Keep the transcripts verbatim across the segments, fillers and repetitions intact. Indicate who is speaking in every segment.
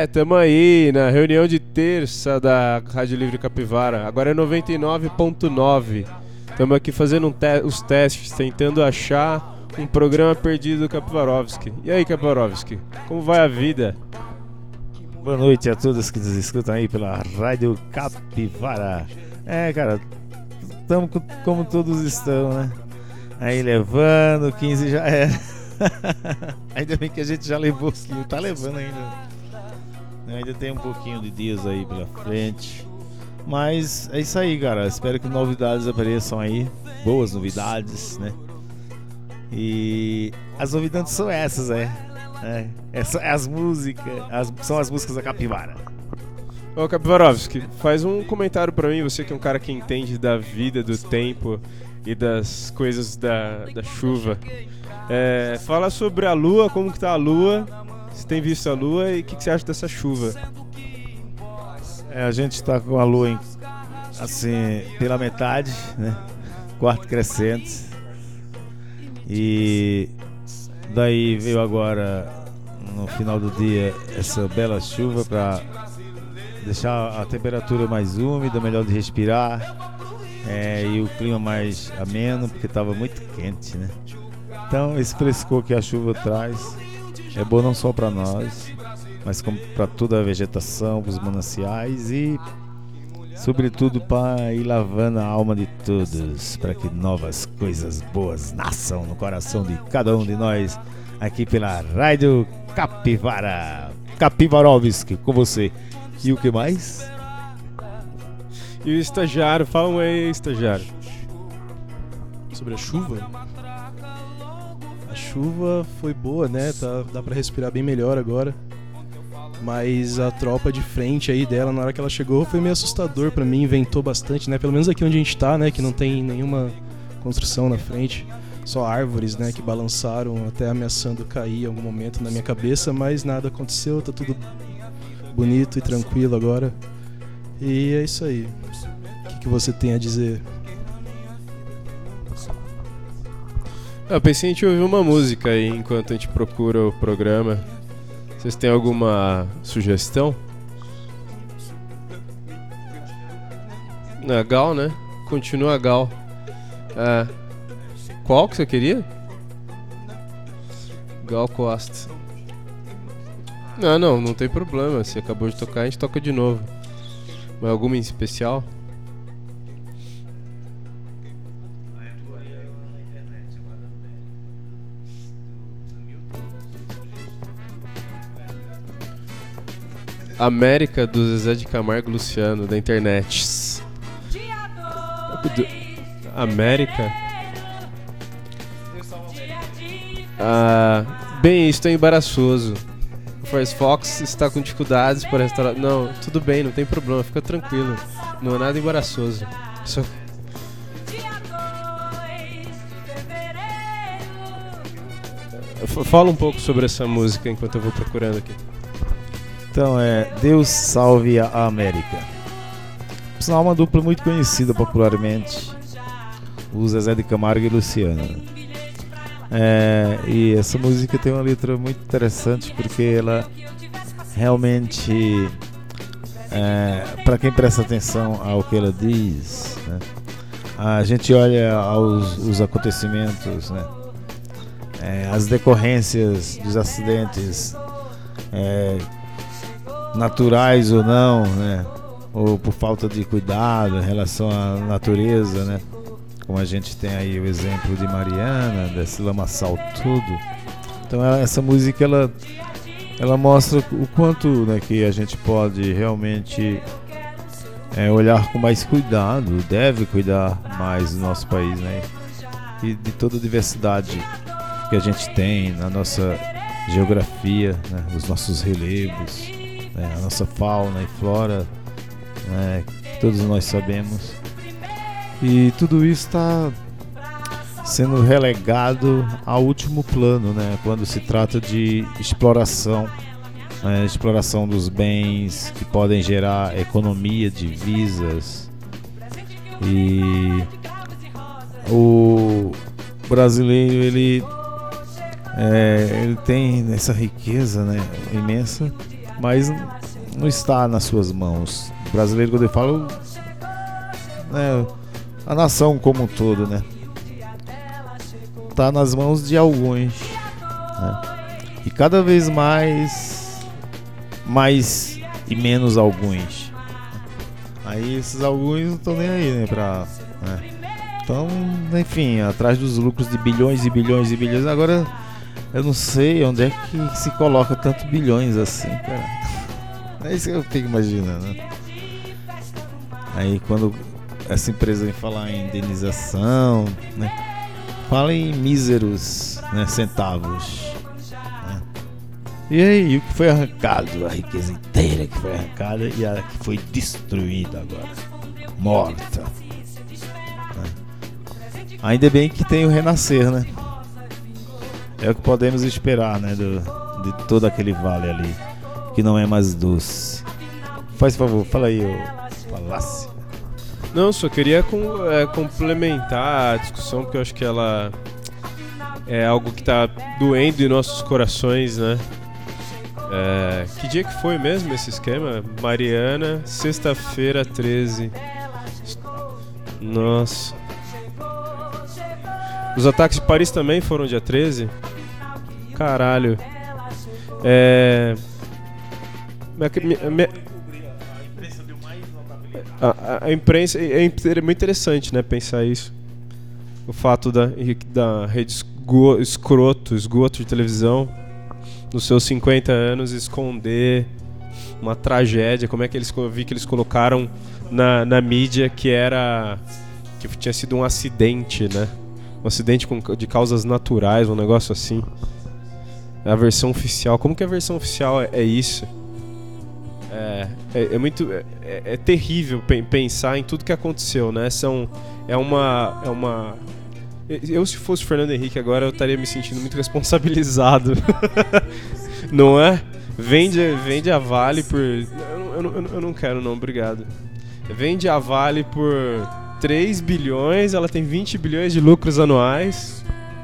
Speaker 1: É, tamo aí na reunião de terça da Rádio Livre Capivara. Agora é noventa e nove ponto nove. Tamo aqui fazendo um te- os testes, tentando achar um programa perdido do Capivarovski. E aí, Capivarovski, como vai a vida?
Speaker 2: Boa noite a todos que nos escutam aí pela Rádio Capivara. É, cara, estamos como todos estão, né? Aí levando, quinze já era. Ainda bem que a gente já levou os quilos, tá levando ainda. Ainda tem um pouquinho de dias aí pela frente. Mas é isso aí, cara. Espero que novidades apareçam aí. Boas novidades, né? E as novidades são essas, é. é. Essa, as músicas, as, são as músicas da Capivara.
Speaker 1: Ô Capivarovski, faz um comentário pra mim, você que é um cara que entende da vida, do tempo e das coisas da, da chuva. É, fala sobre a lua, como que tá a lua, se tem visto a lua e o que, que você acha dessa chuva.
Speaker 2: É, a gente tá com a lua em, assim, pela metade, né? Quarto crescente. E daí veio agora, no final do dia, essa bela chuva para deixar a temperatura mais úmida, melhor de respirar, é, e o clima mais ameno, porque estava muito quente, né? Então esse frescor que a chuva traz é bom não só para nós, mas como para toda a vegetação, para os mananciais e sobretudo para ir lavando a alma de todos, para que novas coisas boas nasçam no coração de cada um de nós, aqui pela Rádio Capivara. Capivarovski, com você. E o que mais?
Speaker 1: E o estagiário, fala um aí, estagiário.
Speaker 3: Sobre a chuva? A chuva foi boa, né? Tá, dá pra respirar bem melhor agora. Mas a tropa de frente aí dela, na hora que ela chegou, foi meio assustador pra mim, ventou bastante, né? Pelo menos aqui onde a gente tá, né? Que não tem nenhuma construção na frente, só árvores, né? Que balançaram até ameaçando cair em algum momento na minha cabeça, mas nada aconteceu, tá tudo bonito e tranquilo agora. E é isso aí. O que, que você tem a dizer?
Speaker 1: Eu pensei em gente ouvir uma música aí enquanto a gente procura o programa. Vocês têm alguma sugestão? É, Gal, né? Continua Gal. É. Qual que você queria? Gal Costa. Não, não, não tem problema. Se acabou de tocar, a gente toca de novo. Mas alguma em especial? América do Zezé de Camargo e Luciano, da internet. Do... América? Ah, bem, estou embaraçoso. O Firefox está com dificuldades para restaurar. Não, tudo bem, não tem problema, fica tranquilo. Não é nada embaraçoso. Só... Fala um pouco sobre essa música enquanto eu vou procurando aqui.
Speaker 2: Então é Deus Salve a América. Por sinal, uma dupla muito conhecida popularmente, o Zezé de Camargo e Luciano. É, e essa música tem uma letra muito interessante porque ela realmente, é, para quem presta atenção ao que ela diz, né, a gente olha aos os acontecimentos, né, é, as decorrências dos acidentes, é, naturais ou não, né, ou por falta de cuidado em relação à natureza, né, como a gente tem aí o exemplo de Mariana, desse lamaçal tudo. Então ela, essa música ela, ela mostra o quanto, né, que a gente pode realmente é, olhar com mais cuidado, deve cuidar mais do nosso país, né, e de toda a diversidade que a gente tem na nossa geografia, né, os nossos relevos, né, a nossa fauna e flora, né, que todos nós sabemos. E tudo isso está sendo relegado ao último plano, né, quando se trata de exploração, né, exploração dos bens que podem gerar economia, divisas. E o brasileiro ele, é, ele tem essa riqueza, né, imensa, mas não está nas suas mãos. O brasileiro, quando eu falo, né, a nação como um todo, né, está nas mãos de alguns, né, e cada vez mais, mais e menos alguns. Aí esses alguns não estão nem aí, né, pra, né. Então, enfim, atrás dos lucros de bilhões e bilhões e bilhões. Agora, eu não sei onde é que se coloca tanto bilhões assim, cara. É isso que eu fico imaginando, né? Aí, quando essa empresa vem falar em indenização, né, fala em míseros, né, centavos, né? E aí, o que foi arrancado? A riqueza inteira que foi arrancada e a que foi destruída agora, morta. Ainda bem que tem o renascer, né? É o que podemos esperar, né? Do, de todo aquele vale ali, que não é mais doce. Faz favor, fala aí, ô Palácio.
Speaker 1: Não, só queria com, é, complementar a discussão, porque eu acho que ela é algo que tá doendo em nossos corações, né? É, que dia que foi mesmo esse esquema? Mariana, sexta-feira, treze. Nossa. Os ataques de Paris também foram dia treze? Caralho. É... A, a imprensa é muito interessante, né, pensar isso. O fato da, da rede esgo, escroto, esgoto de televisão nos seus cinquenta anos esconder uma tragédia. Como é que eles, eu vi que eles colocaram na, na mídia que era que tinha sido um acidente, né? Um acidente com, de causas naturais, um negócio assim. A versão oficial. Como que a versão oficial é, é isso? É, é, é muito é, é terrível pensar em tudo que aconteceu, né? São, é uma é uma eu, se fosse o Fernando Henrique agora, eu estaria me sentindo muito responsabilizado. Não é? Vende, vende a Vale por... Eu, eu, eu, eu não quero não, obrigado. Vende a Vale por três bilhões, ela tem vinte bilhões de lucros anuais.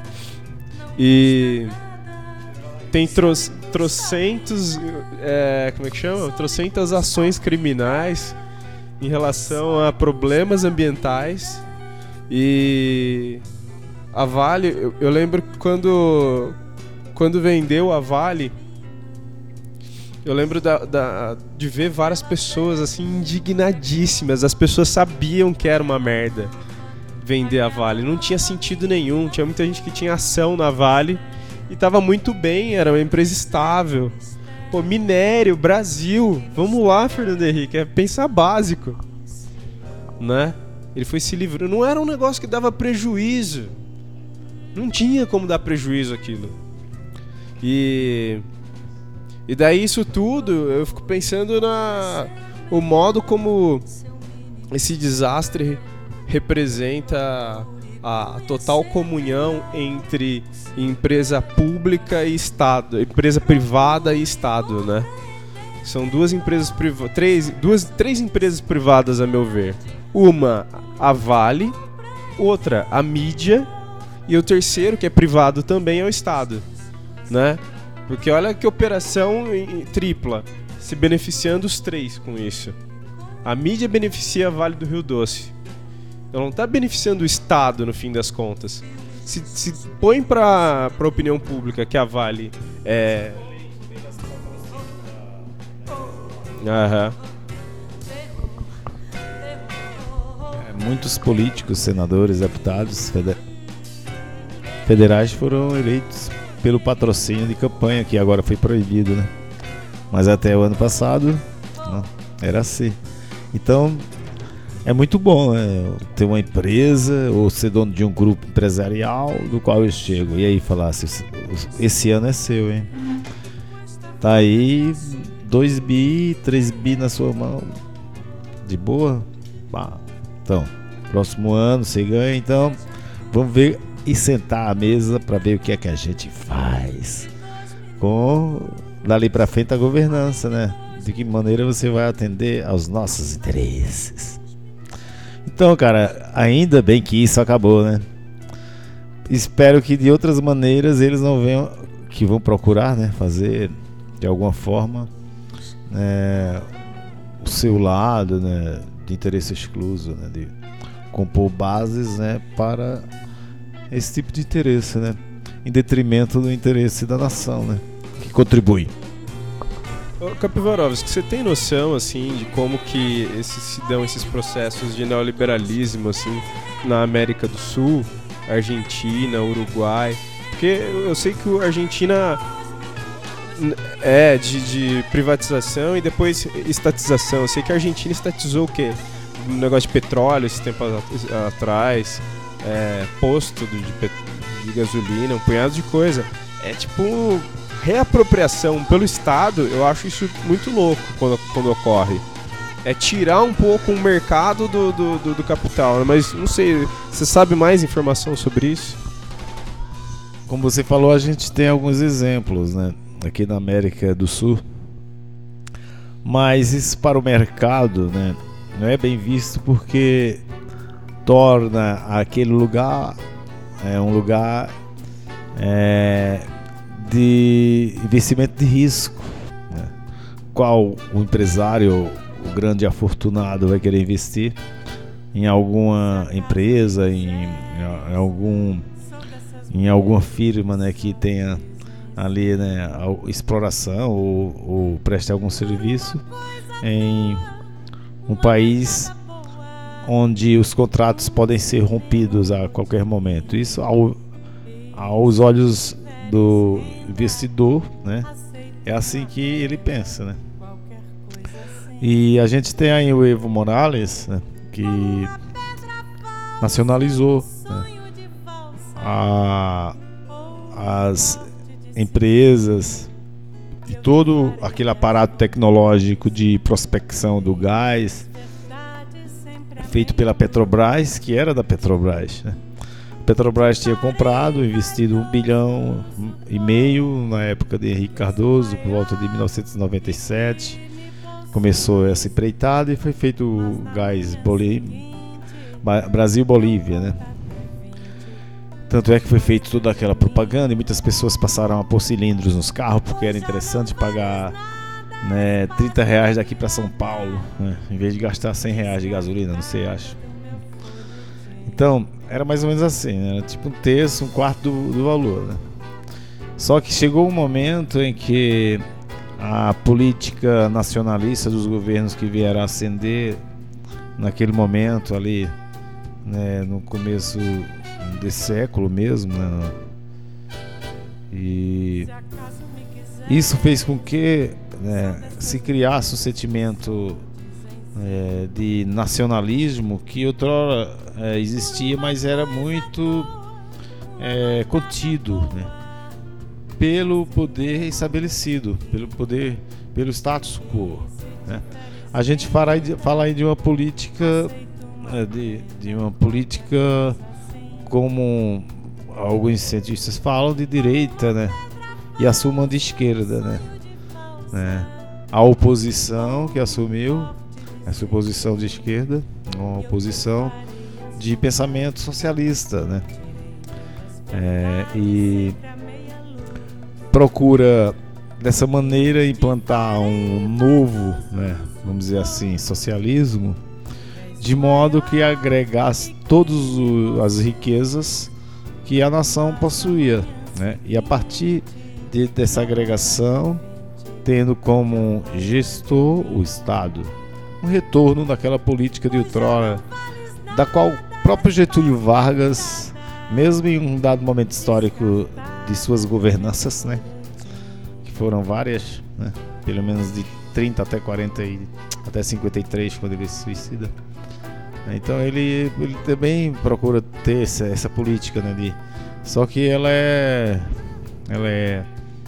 Speaker 1: E tem tro, trocentos... É, como é que chama? Trocentas ações criminais em relação a problemas ambientais. E a Vale, eu, eu lembro quando, quando vendeu a Vale, eu lembro da, da, de ver várias pessoas assim indignadíssimas. As pessoas sabiam que era uma merda vender a Vale, não tinha sentido nenhum. Tinha muita gente que tinha ação na Vale e tava muito bem, era uma empresa estável. Pô, minério, Brasil, vamos lá, Fernando Henrique, é pensar básico, né? Ele foi se livrando. Não era um negócio que dava prejuízo. Não tinha como dar prejuízo aquilo. E... E daí isso tudo, eu fico pensando na... O modo como esse desastre representa a total comunhão entre empresa pública e Estado. Empresa privada e Estado, né? São duas empresas privadas... Três, duas, três empresas privadas, a meu ver. Uma, a Vale, outra, a mídia, e o terceiro, que é privado também, é o Estado, né? Porque olha que operação tripla, se beneficiando os três com isso. A mídia beneficia a Vale do Rio Doce. Ela não está beneficiando o Estado, no fim das contas. Se, se põe para a opinião pública que a Vale é... Aham.
Speaker 2: Muitos políticos, senadores, deputados feder... federais foram eleitos pelo patrocínio de campanha, que agora foi proibido, né? Mas até o ano passado não, era assim. Então é muito bom, né? Ter uma empresa ou ser dono de um grupo empresarial do qual eu chego e aí falar assim, esse ano é seu, hein? Tá aí dois bi, três bi na sua mão, de boa? Bah. Então, próximo ano você ganha, então vamos ver e sentar à mesa para ver o que é que a gente faz com dali para frente a governança, né? De que maneira você vai atender aos nossos interesses. Então, cara, ainda bem que isso acabou, né? Espero que de outras maneiras eles não venham, que vão procurar, né? Fazer de alguma forma é, o seu lado, né, de interesse excluso, né, de compor bases, né, para esse tipo de interesse, né, em detrimento do interesse da nação, né, que contribui.
Speaker 1: Ô, Capivarovski, você tem noção assim de como que esses, se dão esses processos de neoliberalismo assim na América do Sul, Argentina, Uruguai? Porque eu sei que a Argentina é de, de privatização e depois estatização. Eu sei que a Argentina estatizou o quê? Um negócio de petróleo esse tempo atrás, é, posto de, de, de gasolina, um punhado de coisa. É tipo reapropriação pelo Estado. Eu acho isso muito louco quando, quando ocorre. É tirar um pouco o mercado do, do, do, do capital, né? Mas não sei, você sabe mais informação sobre isso?
Speaker 2: Como você falou, a gente tem alguns exemplos, né, aqui na América do Sul, mas isso para o mercado, né, não é bem visto porque torna aquele lugar é, um lugar é, de investimento de risco, né, qual o empresário, o grande afortunado, vai querer investir em alguma empresa, em, em algum em alguma firma, né, que tenha ali, né, exploração ou, ou preste algum serviço em um país onde os contratos podem ser rompidos a qualquer momento. Isso ao, aos olhos do investidor, né, é assim que ele pensa, né? E a gente tem aí o Evo Morales, né, que nacionalizou, né, a, as empresas e todo aquele aparato tecnológico de prospecção do gás feito pela Petrobras, que era da Petrobras, né? A Petrobras tinha comprado, investido um bilhão e meio na época de Henrique Cardoso, por volta de mil novecentos e noventa e sete. Começou essa empreitada e foi feito o gás Bolí- Brasil-Bolívia, né? Tanto é que foi feita toda aquela propaganda e muitas pessoas passaram a pôr cilindros nos carros porque era interessante pagar, né, trinta reais daqui para São Paulo, né, em vez de gastar cem reais de gasolina, não sei, acho. Então, era mais ou menos assim, né, tipo um terço, um quarto do, do valor, né? Só que chegou um momento em que a política nacionalista dos governos que vieram ascender naquele momento ali, né, no começo desse século mesmo, né? E isso fez com que, né, se criasse um sentimento é, de nacionalismo que outrora é, existia, mas era muito é, contido, né, pelo poder estabelecido, pelo poder, pelo status quo, né? A gente fala aí de, fala aí de uma política, é, de, de uma política como alguns cientistas falam, de direita, né, e assumam de esquerda, né, né? A oposição que assumiu essa oposição de esquerda, uma oposição de pensamento socialista, né, é, e procura dessa maneira implantar um novo, né, vamos dizer assim, socialismo, de modo que agregasse todas as riquezas que a nação possuía, né? E a partir de, dessa agregação, tendo como gestor o Estado, um retorno daquela política de outrora, da qual o próprio Getúlio Vargas, mesmo em um dado momento histórico de suas governanças, né, que foram várias, né, pelo menos de trinta até quarenta e até cinquenta e três, quando ele se suicida. Então ele, ele também procura ter essa, essa política, né, de, só que ela é, ela é,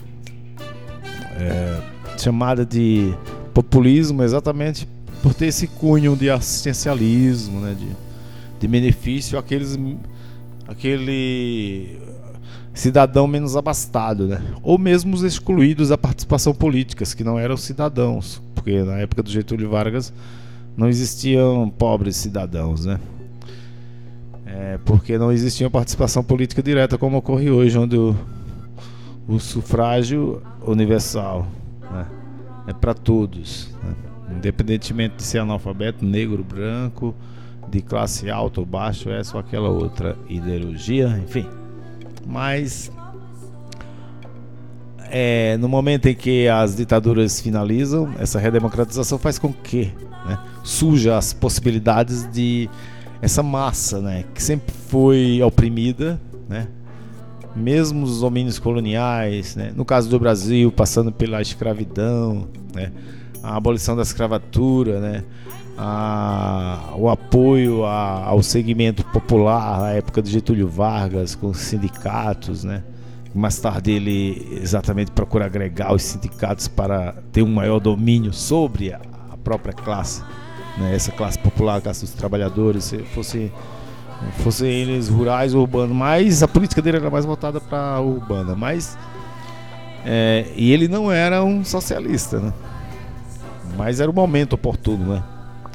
Speaker 2: é chamada de populismo exatamente por ter esse cunho de assistencialismo, né, de, de benefício àqueles, aquele cidadão menos abastado, né, ou mesmo os excluídos da participação política, que não eram cidadãos, porque na época do Getúlio Vargas não existiam pobres cidadãos, né? É, porque não existia participação política direta como ocorre hoje, onde o, o sufrágio universal, né, é para todos, né? Independentemente de ser analfabeto, negro, branco, de classe alta ou baixa, essa ou aquela outra ideologia, enfim. Mas é, no momento em que as ditaduras finalizam, essa redemocratização faz com que, né, surja as possibilidades de essa massa, né, que sempre foi oprimida, né, mesmo os domínios coloniais, né, no caso do Brasil, passando pela escravidão, né, a abolição da escravatura, né, a, o apoio a, ao segmento popular na época de Getúlio Vargas, com os sindicatos, né. Mais tarde ele exatamente procura agregar os sindicatos para ter um maior domínio sobre a, a própria classe, né? Essa classe popular, a classe dos trabalhadores, se fosse, fossem eles rurais ou urbanos, mas a política dele era mais voltada para a urbana. Mas, é, e ele não era um socialista, né? Mas era o momento oportuno, né?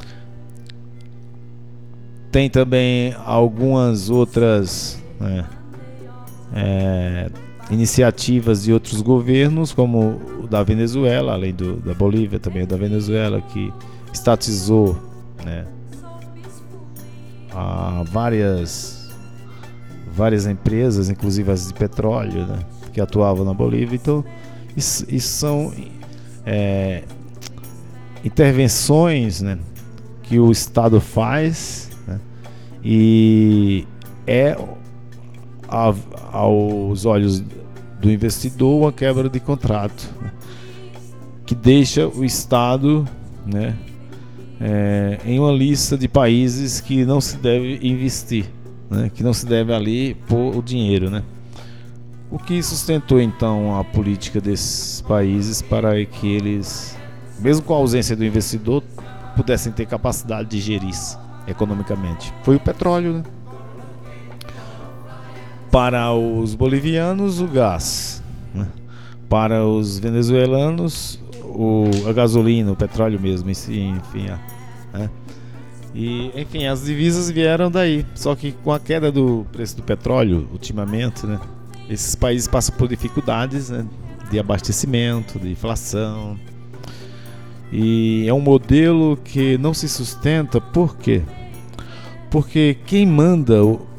Speaker 2: Tem também algumas outras, né, é, iniciativas de outros governos, como o da Venezuela, além do, da Bolívia, também o da Venezuela, que estatizou, né, a várias, várias empresas, inclusive as de petróleo, né, que atuavam na Bolívia. Então, isso, isso são é, intervenções, né, que o Estado faz, né, e é a, aos olhos do investidor uma quebra de contrato, né, que deixa o Estado, né, é, em uma lista de países que não se deve investir, né, que não se deve ali pôr o dinheiro, né. O que sustentou então a política desses países para que eles, mesmo com a ausência do investidor, pudessem ter capacidade de gerir economicamente? Foi o petróleo, né? Para os bolivianos, o gás, né? Para os venezuelanos, o, a gasolina, o petróleo mesmo, enfim, né? E, enfim, as divisas vieram daí. Só que com a queda do preço do petróleo, ultimamente, né, esses países passam por dificuldades, né, de abastecimento, de inflação. E é um modelo que não se sustenta. Por quê? Porque quem manda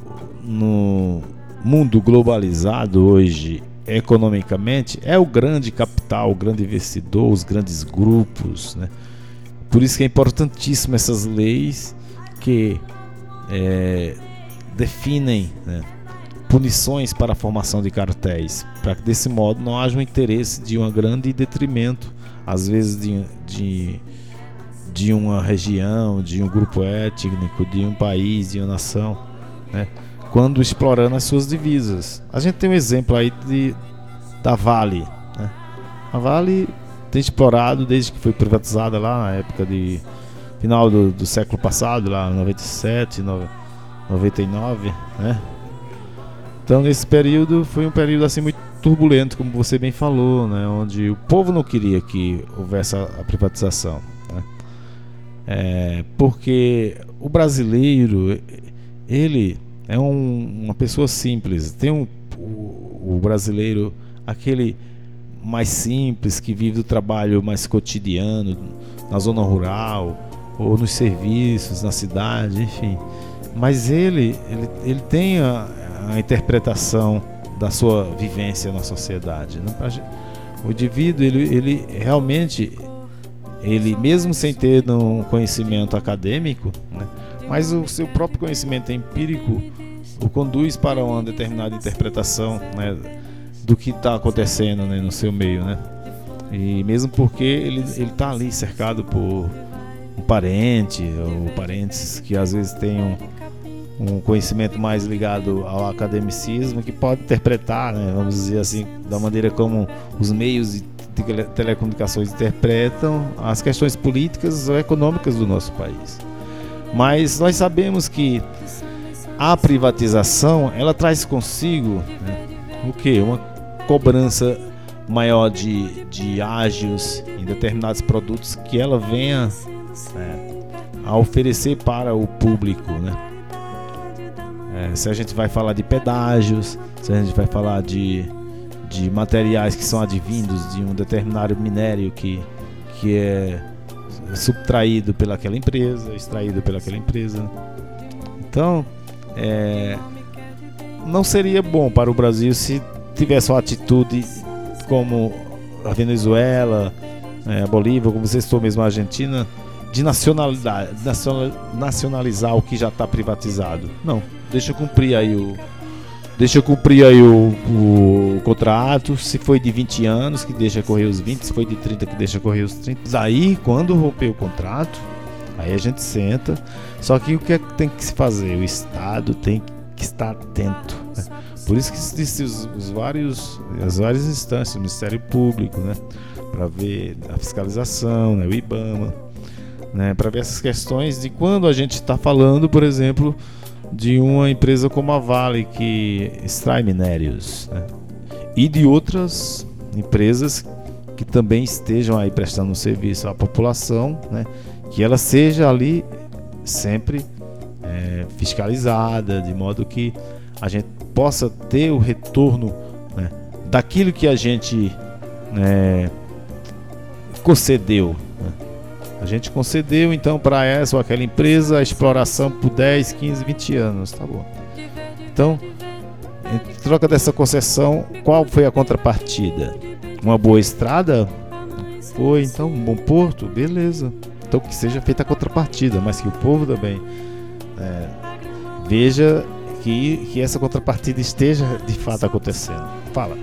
Speaker 2: no mundo globalizado hoje, economicamente, é o grande capital, o grande investidor, os grandes grupos, né? Por isso que é importantíssimo essas leis que é, definem, né, punições para a formação de cartéis, para que desse modo não haja um interesse de uma grande em detrimento, às vezes de, de, de uma região, de um grupo étnico, de um país, de uma nação, né, quando explorando as suas divisas. A gente tem um exemplo aí de, da Vale, né? A Vale tem explorado desde que foi privatizada lá na época de final do, do século passado, lá em noventa e sete, noventa e nove, né? Então nesse período foi um período assim muito turbulento, como você bem falou, né? Onde o povo não queria que houvesse a, a privatização, né? É, porque o brasileiro, ele é um, uma pessoa simples. Tem um, o, o brasileiro, aquele mais simples, que vive do trabalho mais cotidiano, na zona rural, ou nos serviços, na cidade, enfim. Mas ele, ele, ele tem a, a interpretação da sua vivência na sociedade, né? O indivíduo, ele, ele realmente, ele mesmo sem ter um conhecimento acadêmico, né, mas o seu próprio conhecimento empírico o conduz para uma determinada interpretação, né, do que está acontecendo, né, no seu meio, né? E mesmo porque ele ele está ali cercado por um parente ou parentes que às vezes têm um, um conhecimento mais ligado ao academicismo, que pode interpretar, né, vamos dizer assim, da maneira como os meios de telecomunicações interpretam as questões políticas ou econômicas do nosso país. Mas nós sabemos que a privatização, ela traz consigo, né, o quê? Uma cobrança maior de, de ágios em determinados produtos que ela venha, né, a oferecer para o público, né? É, se a gente vai falar de pedágios, se a gente vai falar de, de materiais que são advindos de um determinado minério que, que é subtraído pelaquela empresa, extraído pelaquela empresa. Então, é, não seria bom para o Brasil se tivesse uma atitude como a Venezuela, é, a Bolívia, como você citou mesmo, a Argentina, de nacionalidade, nacionalizar o que já está privatizado. Não, deixa cumprir aí o deixa cumprir aí o, o contrato. Se foi de vinte anos, que deixa correr os vinte. Se foi de trinta, que deixa correr os trinta. Daí, quando romper o contrato, aí a gente senta. Só que o que, é que tem que se fazer? O Estado tem que estar atento, né? Por isso que existem os, os vários, as várias instâncias, o Ministério Público, né, para ver a fiscalização, né, o IBAMA, né, para ver essas questões de quando a gente está falando, por exemplo, de uma empresa como a Vale, que extrai minérios, né, e de outras empresas que também estejam aí prestando um serviço à população, né, que ela seja ali sempre é, fiscalizada, de modo que a gente possa ter o retorno, né, daquilo que a gente, né, concedeu, né? A gente concedeu então para essa ou aquela empresa a exploração por dez, quinze, vinte anos, tá bom. Então, em troca dessa concessão, qual foi a contrapartida? Uma boa estrada? Foi, então, um bom porto? Beleza. Então que seja feita a contrapartida, mas que o povo também é, veja que, que essa contrapartida esteja de fato acontecendo. Fala.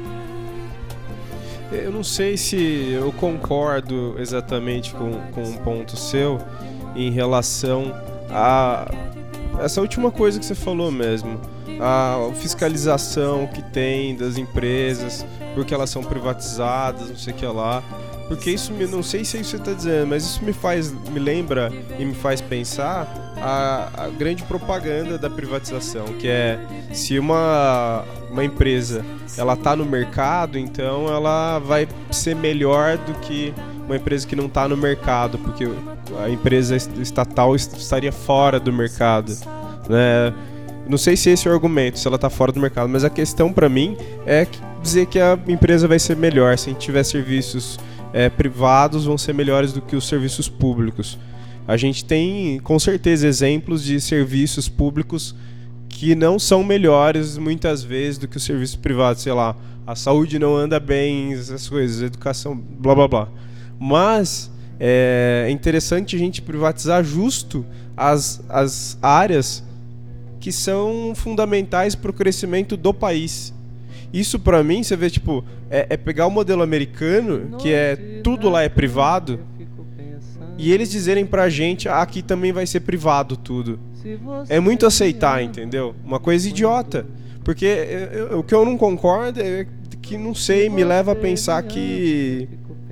Speaker 1: Eu não sei se eu concordo exatamente com, com um ponto seu em relação a essa última coisa que você falou mesmo, a fiscalização que tem das empresas, porque elas são privatizadas, não sei o que lá. Porque isso, me, não sei se é isso que você está dizendo, mas isso me faz, me lembra e me faz pensar a, a grande propaganda da privatização, que é se uma, uma empresa ela está no mercado, então ela vai ser melhor do que uma empresa que não está no mercado, porque a empresa estatal estaria fora do mercado, né? Não sei se esse é o argumento, se ela está fora do mercado, mas a questão para mim é dizer que a empresa vai ser melhor se a gente tiver serviços É, privados vão ser melhores do que os serviços públicos. A gente tem com certeza exemplos de serviços públicos que não são melhores muitas vezes do que os serviços privados, sei lá, a saúde não anda bem, essas coisas, a educação, blá blá blá. Mas é, é interessante a gente privatizar justo as, as áreas que são fundamentais para o crescimento do país. Isso pra mim, você vê, tipo, é, é pegar o modelo americano, que é tudo lá é privado, e eles dizerem pra gente, ah, aqui também vai ser privado tudo. É muito aceitar, entendeu? Uma coisa idiota. Porque eu, eu, o que eu não concordo é que, não sei, me leva a pensar que...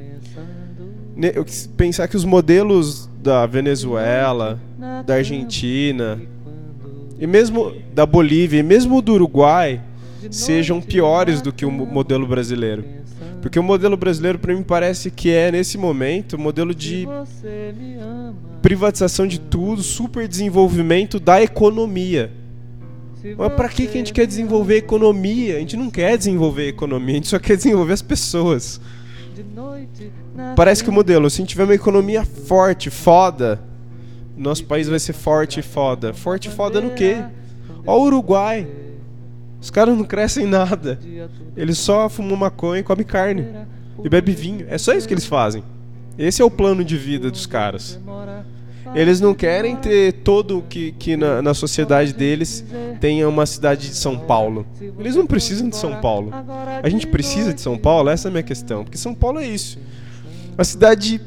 Speaker 1: Ne, pensar que os modelos da Venezuela, da Argentina, e mesmo da Bolívia, e mesmo do Uruguai, sejam piores do que o modelo brasileiro. Porque o modelo brasileiro, para mim, parece que é, nesse momento, o modelo de privatização de tudo, super desenvolvimento da economia. Mas para que que a gente quer desenvolver a economia? A gente não quer desenvolver a economia, a gente só quer desenvolver as pessoas. Parece que o modelo, se a gente tiver uma economia forte, foda, nosso país vai ser forte e foda. Forte e foda no quê? Ó o Uruguai. Os caras não crescem nada. Eles só fumam maconha e comem carne. E bebem vinho. É só isso que eles fazem. Esse é o plano de vida dos caras. Eles não querem ter todo que, que na, na sociedade deles tenha uma cidade de São Paulo. Eles não precisam de São Paulo. A gente precisa de São Paulo? Essa é a minha questão. Porque São Paulo é isso. Uma cidade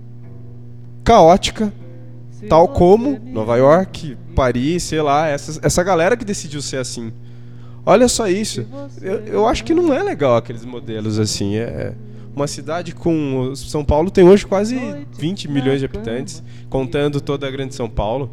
Speaker 1: caótica, tal como Nova York, Paris, sei lá. Essa, essa galera que decidiu ser assim. Olha só isso. Eu, eu acho que não é legal aqueles modelos assim. É uma cidade com... São Paulo tem hoje quase vinte milhões de habitantes, contando toda a grande São Paulo.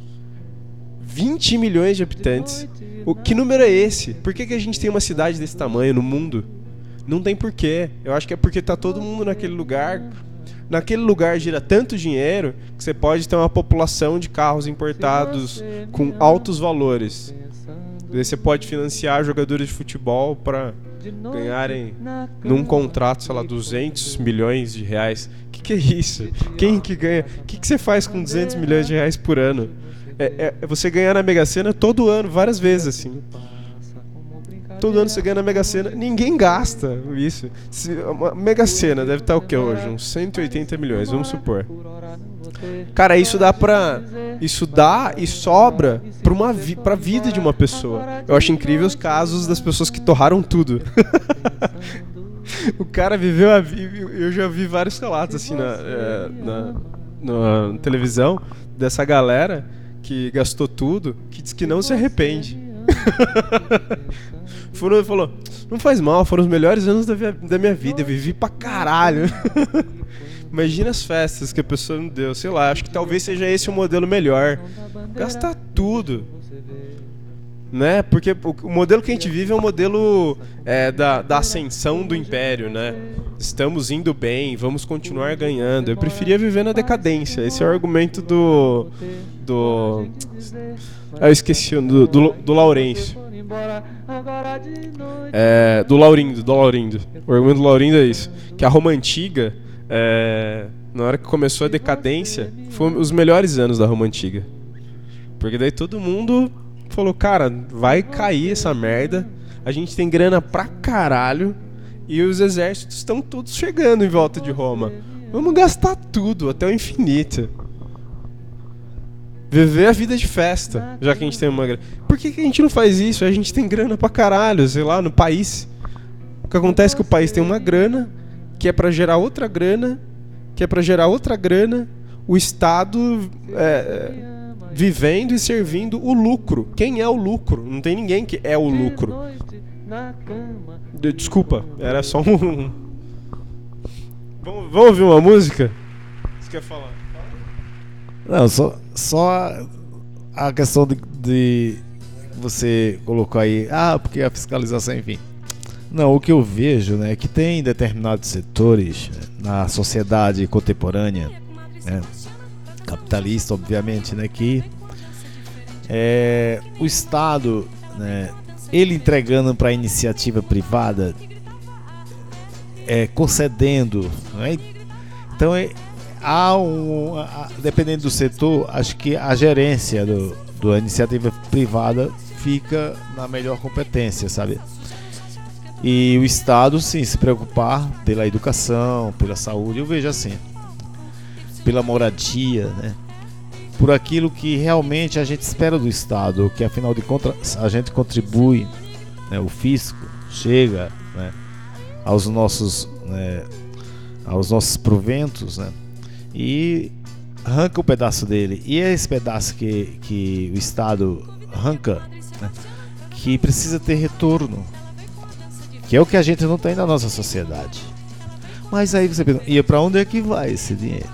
Speaker 1: vinte milhões de habitantes. O, que número é esse? Por que que a gente tem uma cidade desse tamanho no mundo? Não tem porquê. Eu acho que é porque tá todo mundo naquele lugar. Naquele lugar gira tanto dinheiro que você pode ter uma população de carros importados com altos valores. Você pode financiar jogadores de futebol para ganharem num contrato, sei lá, duzentos milhões de reais. Que que é isso? Quem que ganha? O que que você faz com duzentos milhões de reais por ano? É, é você ganhar na Mega Sena todo ano, várias vezes, assim. Todo ano você ganha na Mega Sena. Ninguém gasta isso. Se, a Mega Sena deve estar o que hoje? Uns cento e oitenta milhões, vamos supor. Cara, isso dá pra... Isso dá e sobra pra, uma vi, pra vida de uma pessoa. Eu acho incrível os casos das pessoas que torraram tudo. O cara viveu a vida... Eu já vi vários relatos assim na, na, na, na televisão dessa galera que gastou tudo, que diz que não se arrepende. Foram, falou, não faz mal, foram os melhores anos da, via, da minha vida, eu vivi pra caralho. Imagina as festas que a pessoa não deu, sei lá, acho que talvez seja esse o modelo melhor. Gastar tudo, né? Porque o, o modelo que a gente vive é um modelo é, da, da ascensão do império, né? Estamos indo bem, vamos continuar ganhando. Eu preferia viver na decadência. Esse é o argumento do... do ah, eu esqueci, do, do, do Laurêncio. É, do Laurindo, do Laurindo. O argumento do Laurindo é isso. Que a Roma Antiga, é, na hora que começou a decadência, foram os melhores anos da Roma Antiga. Porque daí todo mundo falou, cara, vai cair essa merda, a gente tem grana pra caralho e os exércitos estão todos chegando em volta de Roma. Vamos gastar tudo, até o infinito. Viver a vida de festa, já que a gente tem uma grana. Por que, que a gente não faz isso? A gente tem grana pra caralho, sei lá, no país. O que acontece é que o país tem uma grana, que é pra gerar outra grana, que é pra gerar outra grana, o Estado é, vivendo e servindo o lucro. Quem é o lucro? Não tem ninguém que é o lucro. Desculpa, era só um... Vamos, vamos ouvir uma música? Você quer falar?
Speaker 2: Não, só, só a questão de, de você colocou aí, ah, porque a fiscalização, enfim. Não, o que eu vejo, né, é que tem determinados setores, né, na sociedade contemporânea, né, capitalista, obviamente, né, que é, o Estado, né, ele entregando para a iniciativa privada, é, concedendo, né, então é há um, dependendo do setor, acho que a gerência do, da iniciativa privada fica na melhor competência, sabe? E o Estado, sim, se preocupar pela educação, pela saúde, eu vejo assim, pela moradia, né? Por aquilo que realmente a gente espera do Estado, que afinal de contas a gente contribui, né? O fisco chega, né? aos nossos, né? aos nossos proventos, né? E arranca um pedaço dele. E é esse pedaço que, que o Estado arranca, né, que precisa ter retorno, que é o que a gente não tem na nossa sociedade. Mas aí você pergunta, e para onde é que vai esse dinheiro?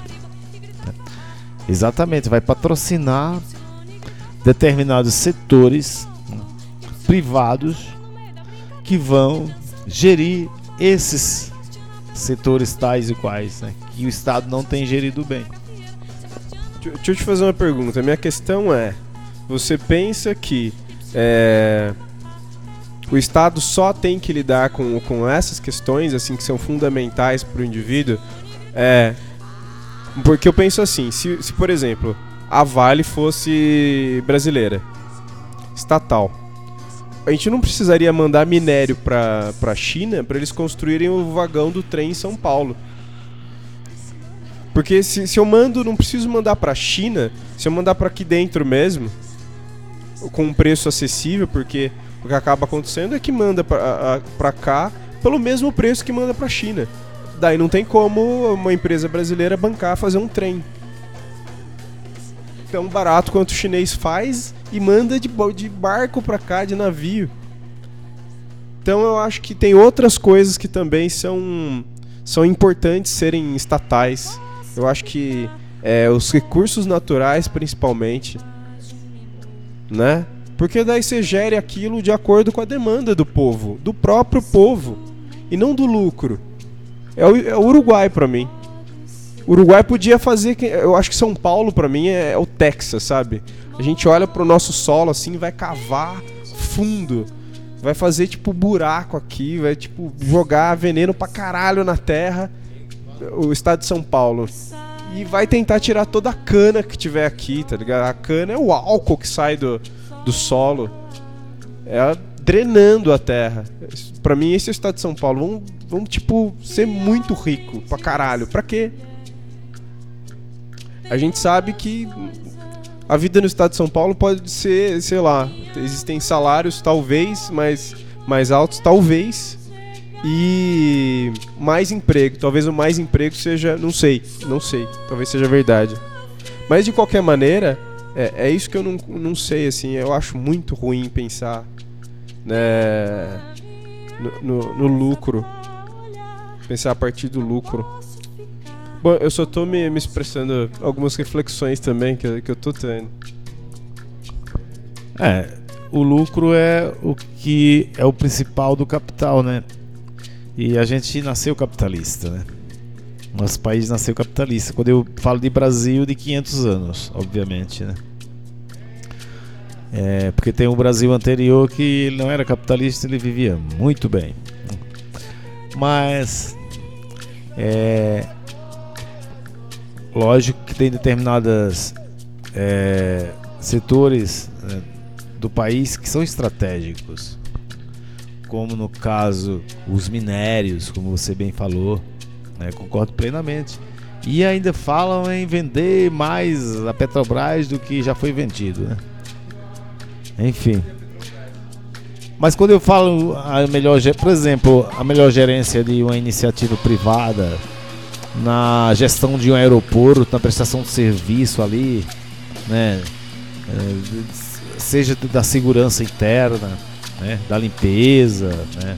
Speaker 2: Exatamente, vai patrocinar determinados setores, né, privados, que vão gerir esses setores tais e quais, né, que o Estado não tem gerido bem.
Speaker 1: Deixa eu te fazer uma pergunta. A minha questão é, você pensa que é, o Estado só tem que lidar com, com essas questões assim que são fundamentais para o indivíduo? É, porque eu penso assim, se, se por exemplo a Vale fosse brasileira, estatal, a gente não precisaria mandar minério para a China para eles construírem o vagão do trem em São Paulo. Porque se, se eu mando, não preciso mandar para a China, se eu mandar para aqui dentro mesmo, com um preço acessível, porque o que acaba acontecendo é que manda para cá pelo mesmo preço que manda para a China. Daí não tem como uma empresa brasileira bancar fazer um trem tão barato quanto o chinês faz e manda de, de barco pra cá, de navio. Então eu acho que tem outras coisas que também são, são importantes serem estatais. Eu acho que é, os recursos naturais principalmente, né? Porque daí você gere aquilo de acordo com a demanda do povo, do próprio povo, e não do lucro. É o, é o Uruguai pra mim. O Uruguai podia fazer, eu acho que São Paulo pra mim é, é o Texas, sabe? A gente olha pro nosso solo assim, vai cavar fundo vai fazer tipo buraco aqui, vai tipo jogar veneno pra caralho na terra, o estado de São Paulo, e vai tentar tirar toda a cana que tiver aqui, tá ligado? A cana é o álcool que sai do, do solo, é drenando a terra. Pra mim esse é o estado de São Paulo. Vamos, vamos tipo ser muito rico pra caralho. Pra quê? A gente sabe que a vida no estado de São Paulo pode ser, sei lá, existem salários talvez mais, mais altos, talvez, e mais emprego. Talvez o mais emprego seja, não sei, não sei, talvez seja verdade. Mas de qualquer maneira, é, é isso que eu não, não sei, assim, eu acho muito ruim pensar, né, no, no, no lucro, pensar a partir do lucro. Bom, eu só tô me, me expressando algumas reflexões também que, eu- que eu tô tendo.
Speaker 2: É, o lucro é o que é o principal do capital, né? E a gente nasceu capitalista, né? Nosso país nasceu capitalista. Quando eu falo de Brasil, de quinhentos anos, obviamente, né? É, porque tem um Brasil anterior que ele não era capitalista, ele vivia muito bem. Mas é lógico que tem determinados é, setores, né, do país que são estratégicos, como no caso os minérios, como você bem falou, né, concordo plenamente. E ainda falam em vender mais a Petrobras do que já foi vendido, né? Enfim. Mas quando eu falo a melhor, ge- por exemplo, a melhor gerência de uma iniciativa privada na gestão de um aeroporto, na prestação de serviço ali, né, é, seja da segurança interna, né, da limpeza, né,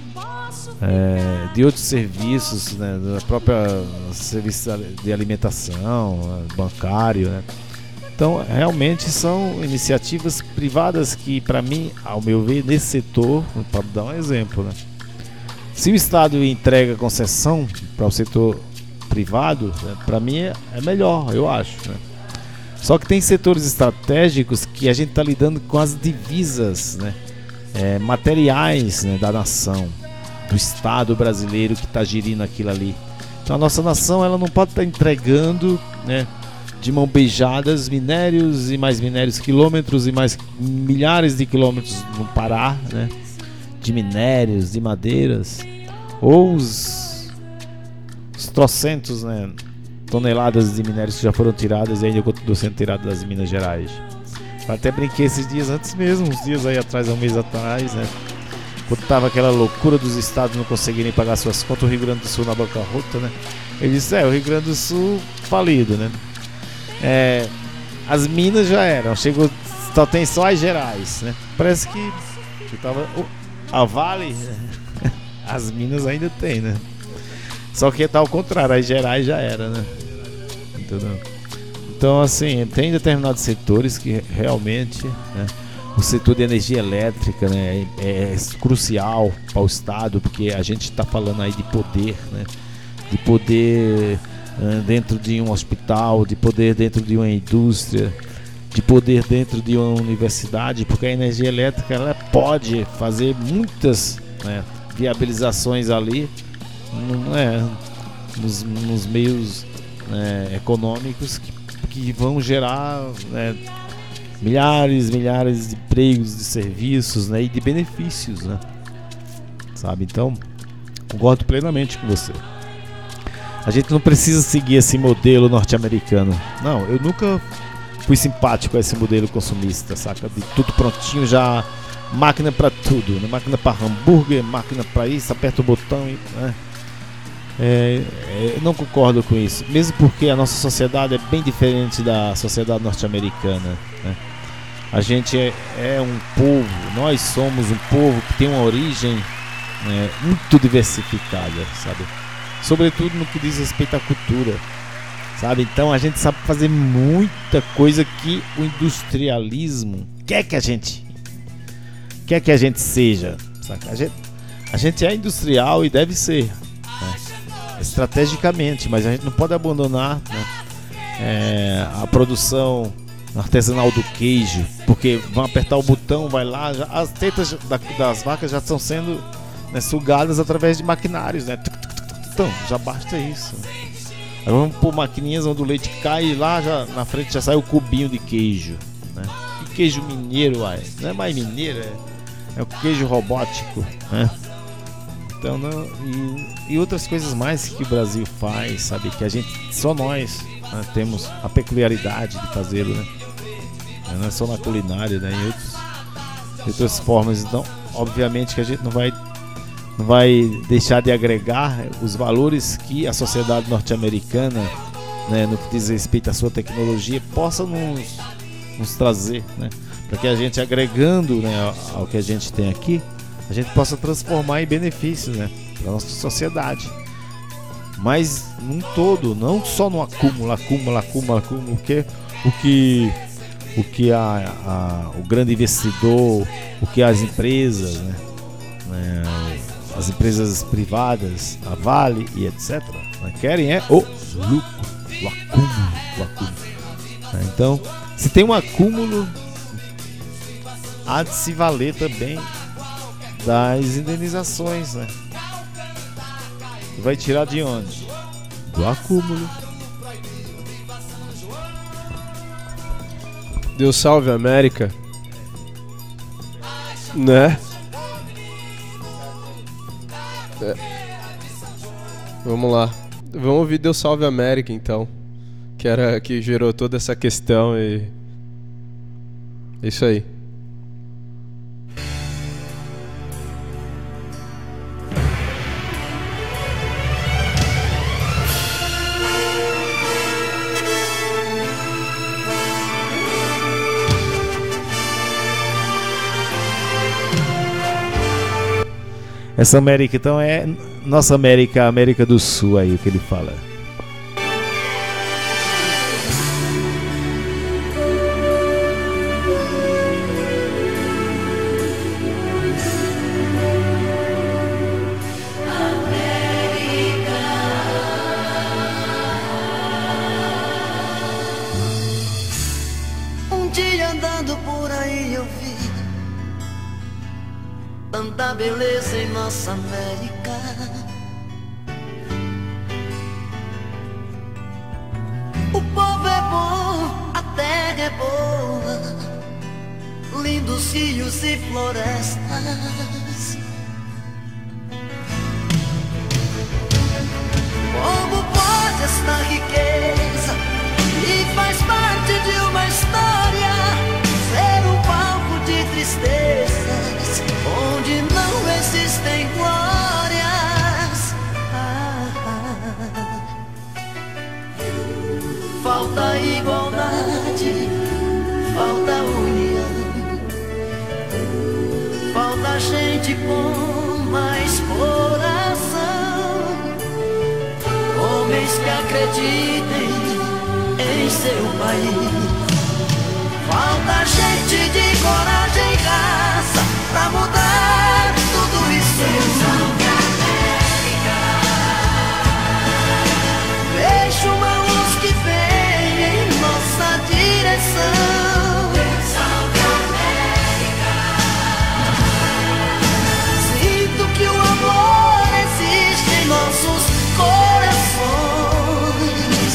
Speaker 2: é, de outros serviços, né, da própria serviço de alimentação, bancário, né. Então, realmente são iniciativas privadas que, para mim, ao meu ver, nesse setor, para dar um exemplo, né, se o Estado entrega concessão para o setor privado, né, para mim é, é melhor, eu acho, né. Só que tem setores estratégicos que a gente está lidando com as divisas, né, é, materiais, né, da nação, do Estado brasileiro que está gerindo aquilo ali. Então a nossa nação ela não pode estar tá entregando, né, de mão beijadas minérios e mais minérios, quilômetros e mais milhares de quilômetros no Pará, né, de minérios, de madeiras, ou os os trocentos, né, toneladas de minérios que já foram tiradas e ainda continuam sendo tiradas das Minas Gerais. Eu até brinquei esses dias antes mesmo, uns dias aí atrás, um mês atrás, né, quando tava aquela loucura dos estados não conseguirem pagar suas contas, o Rio Grande do Sul na bancarrota, né. Ele disse, é, o Rio Grande do Sul falido, né. É, as Minas já eram, chegou, só tem só as Gerais, né. Parece que, que tava, a Vale, as Minas ainda tem, né. Só que tá ao contrário, as Gerais já era, né? Entendeu? Então, assim, tem determinados setores que realmente, né, o setor de energia elétrica, né, é, é crucial para o Estado, porque a gente está falando aí de poder, né? De poder uh, dentro de um hospital, de poder dentro de uma indústria, de poder dentro de uma universidade, porque a energia elétrica ela pode fazer muitas, né, viabilizações ali, não é, nos, nos meios, né, econômicos que, que vão gerar, né, milhares, milhares de empregos, de serviços, né, e de benefícios, né, sabe? Então, concordo plenamente com você. A gente não precisa seguir esse modelo norte-americano. Não, eu nunca fui simpático a esse modelo consumista, saca? De tudo prontinho já, máquina para tudo, né? Máquina para hambúrguer, máquina para isso, aperta o botão e, né? É, é, eu não concordo com isso, mesmo porque a nossa sociedade é bem diferente da sociedade norte-americana, né? A gente é, é um povo, nós somos um povo que tem uma origem, né, muito diversificada, sabe? Sobretudo no que diz respeito à cultura, sabe? Então a gente sabe fazer muita coisa que o industrialismo quer que a gente quer que a gente seja, saca? A gente, a gente é industrial e deve ser, né, estrategicamente, mas a gente não pode abandonar, né, é, a produção artesanal do queijo, porque vão apertar o botão, vai lá, já, as tetas da, das vacas já estão sendo, né, sugadas através de maquinários, né? Então, já basta isso. Aí vamos pôr maquininhas onde o leite cai e lá já, na frente já sai o cubinho de queijo, né? E queijo mineiro, uai. Não é mais mineiro, é, é o queijo robótico, né? Então, não, e, e outras coisas mais que o Brasil faz, sabe? Que a gente, só nós, né, temos a peculiaridade de fazê-lo, né? Não é só na culinária, né? Em outros, outras formas. Então, obviamente que a gente não vai, não vai deixar de agregar os valores que a sociedade norte-americana, né, no que diz respeito à sua tecnologia, possa nos, nos trazer, né? Para que a gente, agregando, né, ao que a gente tem aqui, a gente possa transformar em benefícios, né, para a nossa sociedade. Mas num todo, não só no acúmulo, acúmulo, acúmulo, acúmulo, porque o que o que a, a, o grande investidor, o que as empresas, né, né, as empresas privadas, a Vale e etcétera, né, querem é o lucro, o acúmulo, o acúmulo. Então, se tem um acúmulo, há de se valer também das indenizações, né? Vai tirar de onde? Do acúmulo.
Speaker 1: Deus salve a América, né? É. Vamos lá, vamos ouvir Deus salve a América então, que era que gerou toda essa questão e é isso aí.
Speaker 2: Essa América, então, é nossa América, a América do Sul, aí o que ele fala.
Speaker 4: Um dia andando por aí eu vi tanta beleza em nossa América. O povo é bom, a terra é boa, lindos rios e florestas. Como pode esta riqueza, que faz parte de uma história, ser um palco de tristezas, onde não existem glórias? Ah, ah. Falta igualdade, falta união, falta gente com mais coração, homens que acreditem em seu país. Falta gente de coragem e raça pra mudar tudo isso. Vejo uma luz que vem em nossa direção. Sinto que o amor existe em nossos corações.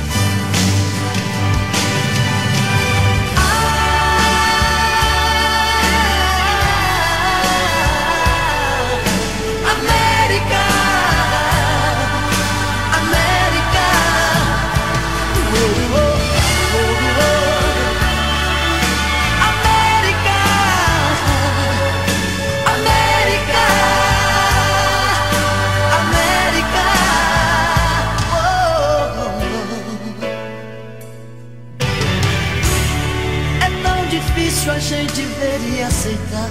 Speaker 4: A gente ver e aceitar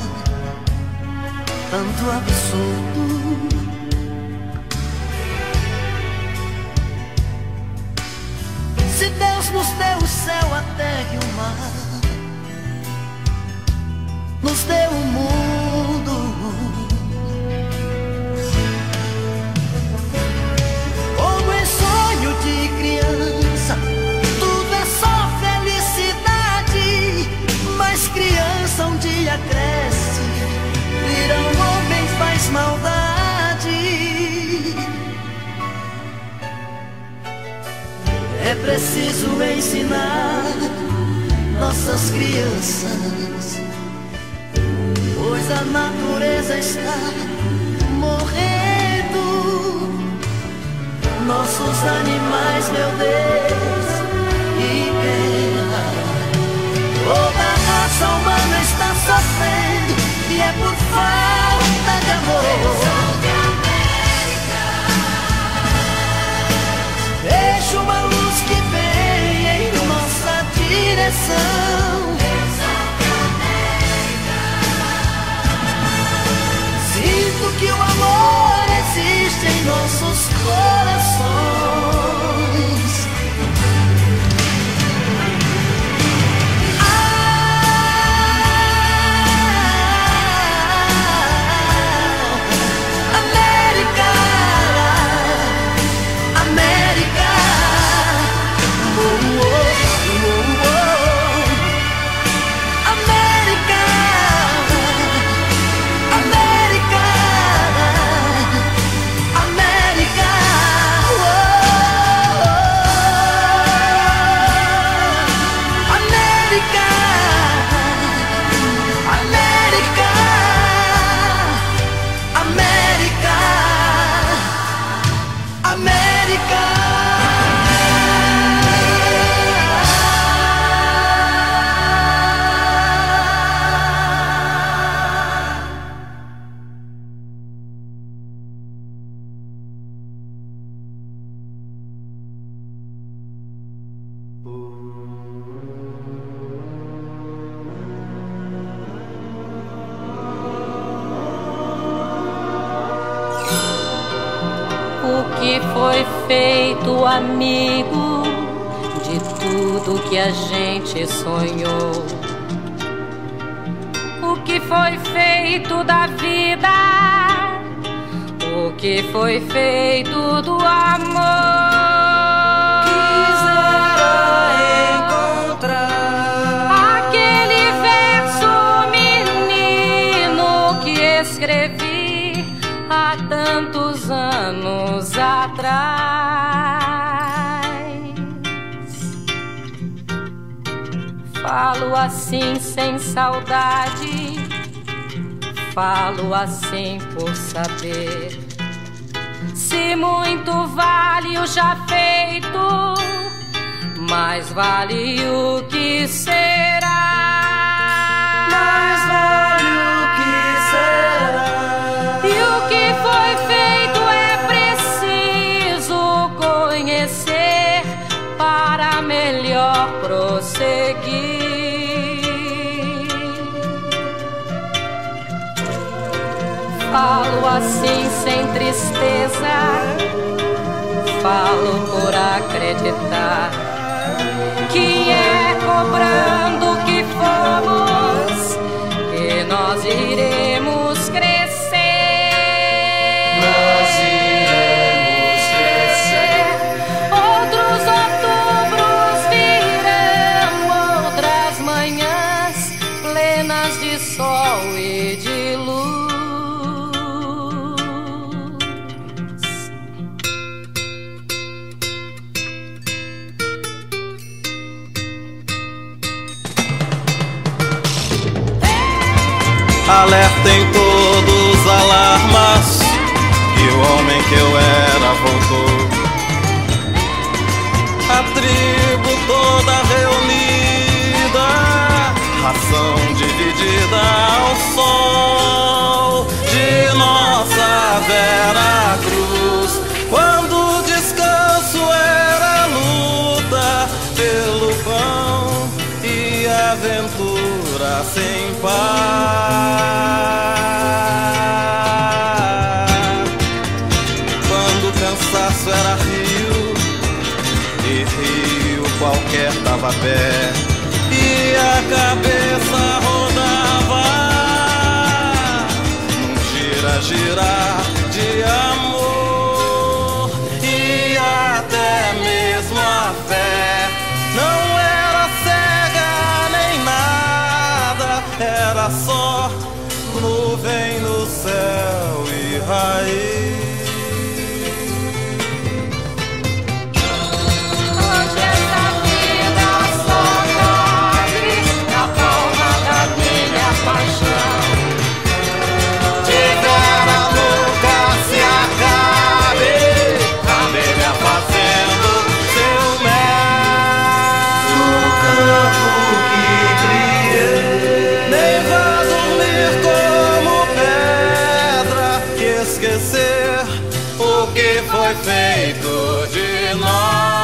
Speaker 4: tanto absurdo. Se Deus nos deu o céu, a terra e o mar, nos deu o mundo, como em sonho de criança, tudo é só felicidade. preciso ensinar nossas crianças, pois a natureza está morrendo. Nossos animais, meu Deus, e guerra. Toda a raça humana está sofrendo, e é por falta de amor. Deixa uma luz que vem em nossa direção. Sinto que o amor existe em nossos corações.
Speaker 5: Foi feito amigo de tudo que a gente sonhou. O que foi feito da vida, o que foi feito do amor.
Speaker 4: Quisera encontrar
Speaker 5: aquele verso menino que escrevi há tantos anos atrás. Falo assim sem saudade, falo assim por saber. Se muito vale o já feito, mais vale o que será.
Speaker 4: Mais vale o que será.
Speaker 5: E o que foi feito é preciso conhecer para melhor prosseguir. Falo assim sem tristeza, falo por acreditar que é cobrando que fomos que nós iremos crescer.
Speaker 4: Nós iremos crescer.
Speaker 5: Outros outubros virão, outras manhãs plenas de sol e de luz.
Speaker 6: Alertem todos alarmas, que o homem que eu era voltou. A tribo toda reunida, ração dividida ao sol de nossa Vera Cruz. Quando o descanso era luta pelo pão e aventura sem par. Quando o cansaço era rio e rio qualquer dava pé e a cabeça rodava num gira-girar de amor, e até mesmo a fé não era cega nem nada, era só nuvem no céu e raiz.
Speaker 5: Hoje essa
Speaker 6: feito de nós.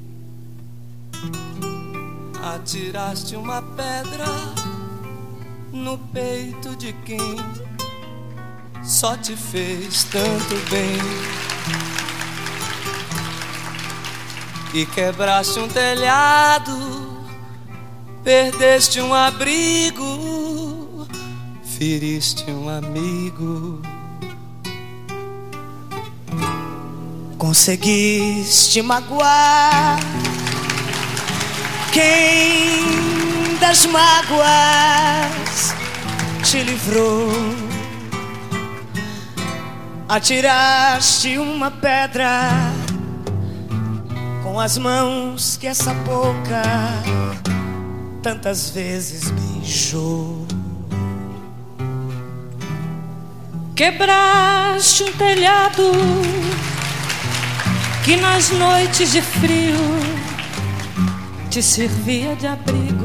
Speaker 7: Atiraste uma pedra
Speaker 6: no peito de quem só te fez tanto bem. E quebraste um telhado, perdeste um abrigo, feriste um amigo.
Speaker 4: Conseguiste magoar quem das mágoas te livrou. Atiraste uma pedra com as mãos que essa boca tantas vezes beijou.
Speaker 5: Quebraste um telhado que nas noites de frio te servia de abrigo.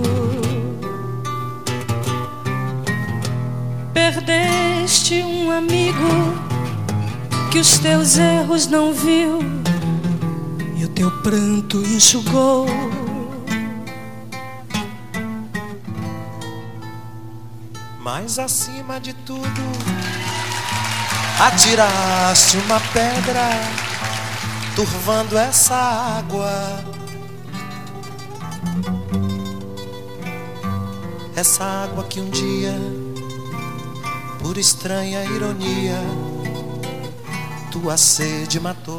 Speaker 5: Perdeste um amigo que os teus erros não viu
Speaker 4: e o teu pranto enxugou.
Speaker 6: Mas acima de tudo, atiraste uma pedra, turvando essa água. Essa água que um dia, por estranha ironia, tua sede matou.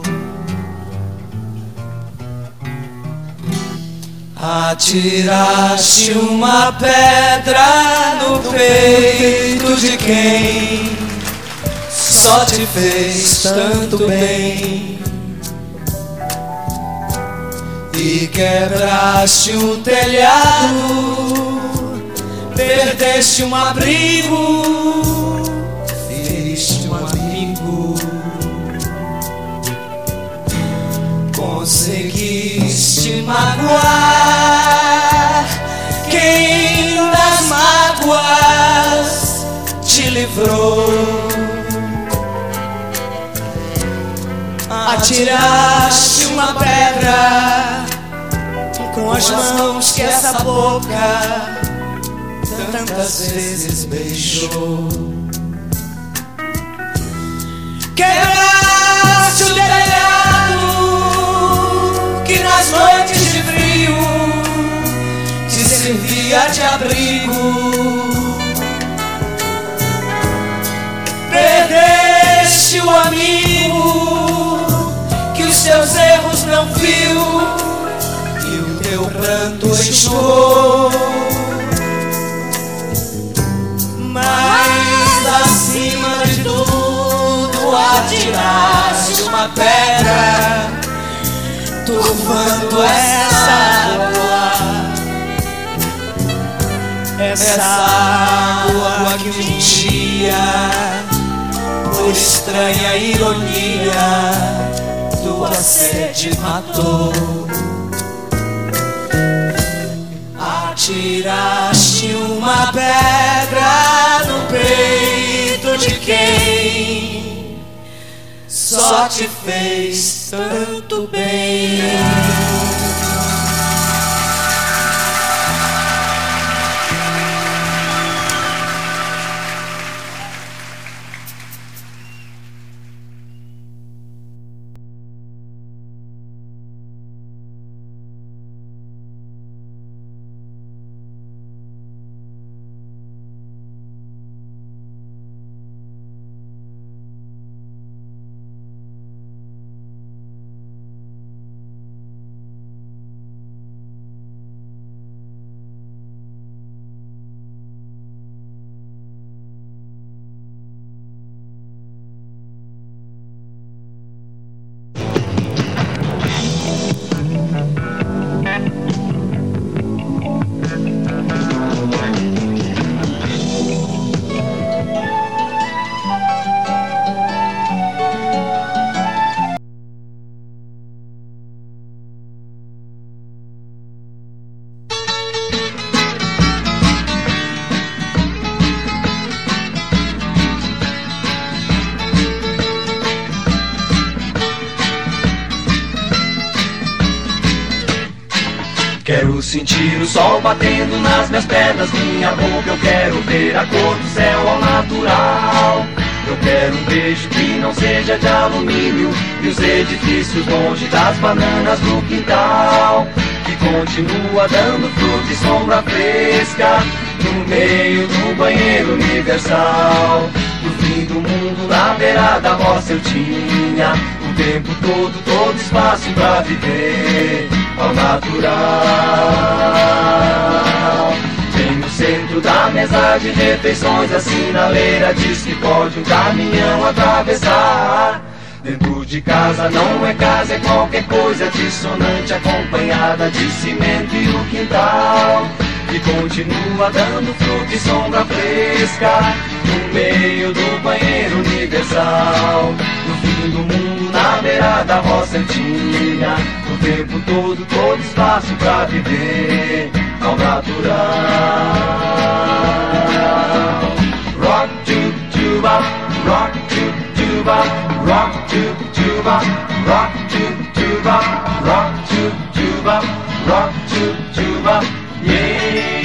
Speaker 6: Atiraste uma pedra no peito de quem só te fez tanto bem. E quebraste um telhado, perdeste um abrigo, feriste um amigo. Conseguiste magoar quem das mágoas te livrou. Atiraste uma pedra com as mãos que essa boca tantas vezes beijou. Quebraste o telhado que nas noites de frio te servia de abrigo. Perdeste o amigo que os seus erros não viu e o teu pranto enxugou. Mas acima de tudo atiraste uma pedra, turvando essa água. Essa água que um dia, por estranha ironia, tua sede matou. Atiraste uma pedra no peito de quem só te fez tanto bem. Quero sentir o sol batendo nas minhas pernas, minha boca, eu quero ver a cor do céu ao natural. Eu quero um beijo que não seja de alumínio e os edifícios longe das bananas do quintal, que continua dando fruta e sombra fresca no meio do banheiro universal. No fim do mundo, na beira da roça eu tinha o tempo todo, todo espaço pra viver ao natural. Bem no centro da mesa de refeições, a sinaleira diz que pode um caminhão atravessar. Dentro de casa não é casa, é qualquer coisa dissonante, acompanhada de cimento e o quintal, que continua dando fruta e sombra fresca no meio do banheiro universal. No fim do mundo, na beira da roça eu tinha o tempo todo, todo espaço pra viver ao natural. Rock to tuba, rock to tuba, rock to tuba, rock to tuba, rock to tuba, rock to tuba, yeah.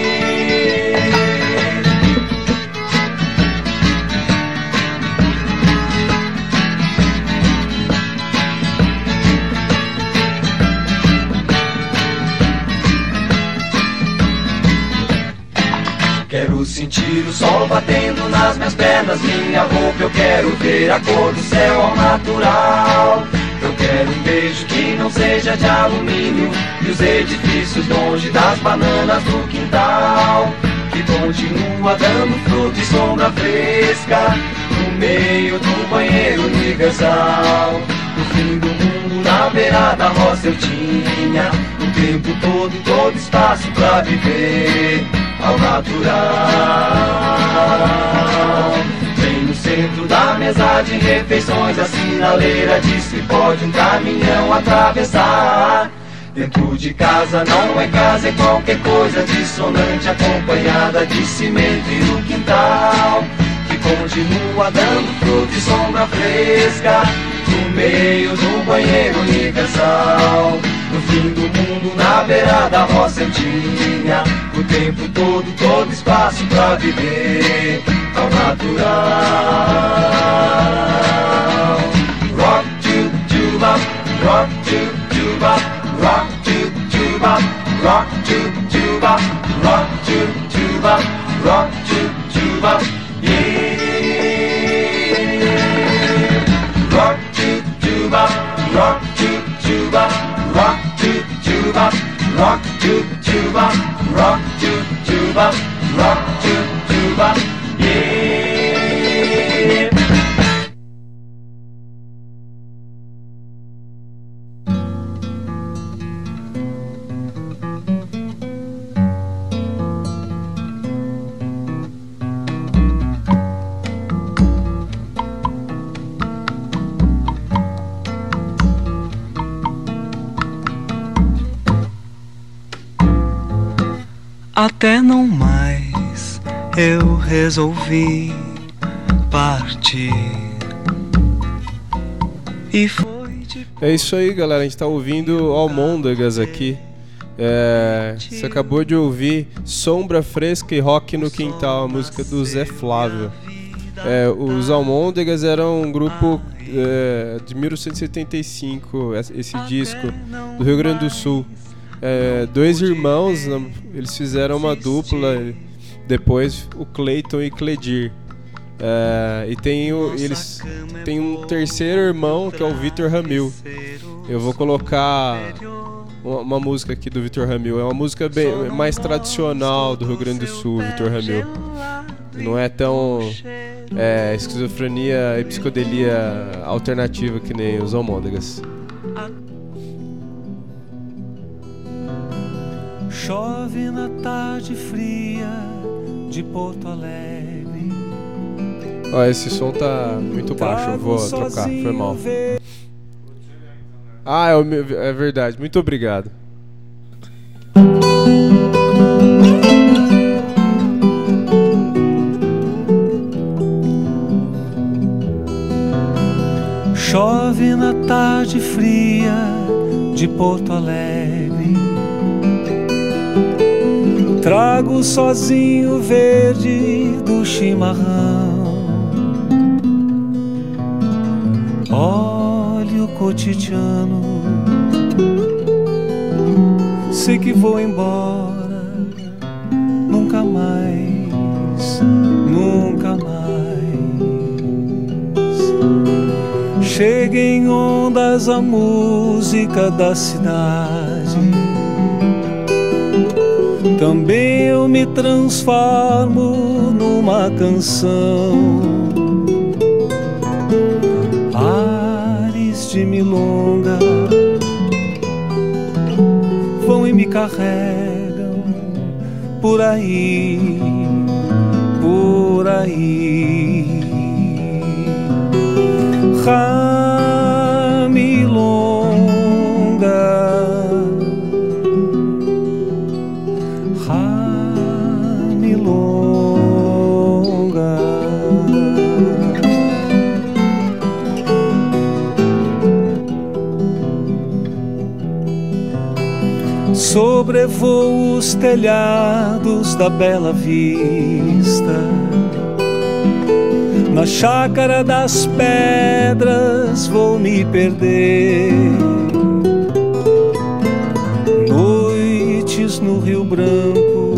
Speaker 6: Quero sentir o sol batendo nas minhas pernas, minha roupa, eu quero ver a cor do céu ao natural. Eu quero um beijo que não seja de alumínio e os edifícios longe das bananas do quintal, que continua dando fruta e sombra fresca no meio do banheiro universal. No fim do mundo, na beira da roça eu tinha o tempo todo, todo espaço pra viver ao natural. Bem no centro da mesa de refeições, a sinaleira diz que pode um caminhão atravessar. Dentro de casa não é casa, é qualquer coisa dissonante, acompanhada de cimento e o quintal, que continua dando fruta e sombra fresca no meio do banheiro universal. No fim do mundo, na beira da roça eu tinha o tempo todo, todo espaço pra viver ao natural. Rock to tuba, rock to tuba, rock to tuba, rock to tuba, rock to tuba, rock to tuba, yeah. Rock to tuba, rock to tuba, rock to tuba, rock to tuba, rock to tuba, rock to tuba, yeah.
Speaker 7: Até não mais eu resolvi partir. E foi de...
Speaker 1: É isso aí, galera. A gente tá ouvindo Almôndegas aqui. É, você acabou de ouvir Sombra Fresca e Rock no Quintal, a música do Zé Flávio. É, os Almôndegas eram um grupo é, de mil novecentos e setenta e cinco, esse disco, do Rio Grande do Sul. É, dois irmãos, eles fizeram uma dupla, depois o Cleiton e Cledir. É, e tem o, eles tem um terceiro irmão que é o Vitor Ramil. Eu vou colocar uma, uma música aqui do Vitor Ramil. É uma música bem mais tradicional do Rio Grande do Sul, Vitor Ramil. Não é tão é, esquizofrenia e psicodelia alternativa que nem os Almôndegas.
Speaker 8: Chove na tarde fria de Porto Alegre.
Speaker 1: Ó, esse som tá muito baixo, eu vou trocar, foi mal. Ah, é, o meu, é verdade, muito obrigado.
Speaker 8: Chove na tarde fria de Porto Alegre. Trago sozinho o verde do chimarrão. Olhe o cotidiano. Sei que vou embora, nunca mais, nunca mais. Chega em ondas a música da cidade. Também eu me transformo numa canção. Ares de milonga vão e me carregam por aí, por aí. Ramilonga, Ramilonga. Sobrevoo os telhados da Bela Vista. Na chácara das pedras vou me perder. Noites no Rio Branco,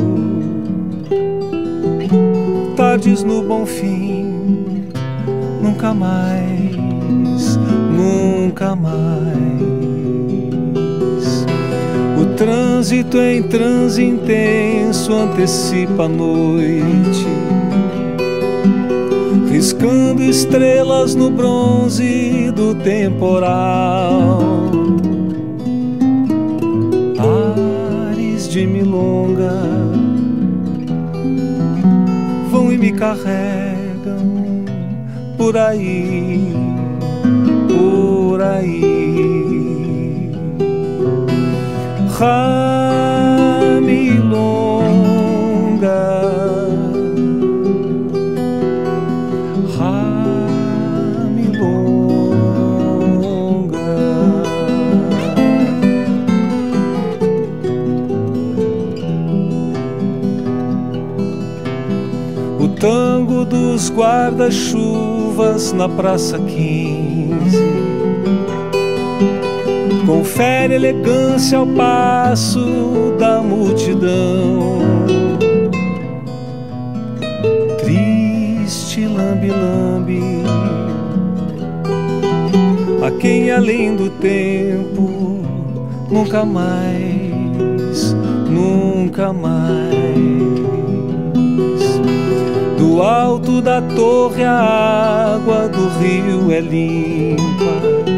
Speaker 8: tardes no Bonfim. Nunca mais, nunca mais. O trânsito em transe intenso antecipa a noite, riscando estrelas no bronze do temporal. Ares de milonga vão e me carregam por aí, por aí. Ramilonga, tango dos guarda-chuvas na Praça quinze confere elegância ao passo da multidão. Triste lambe-lambe a quem além do tempo nunca mais, nunca mais. Do alto da torre a água do rio é limpa.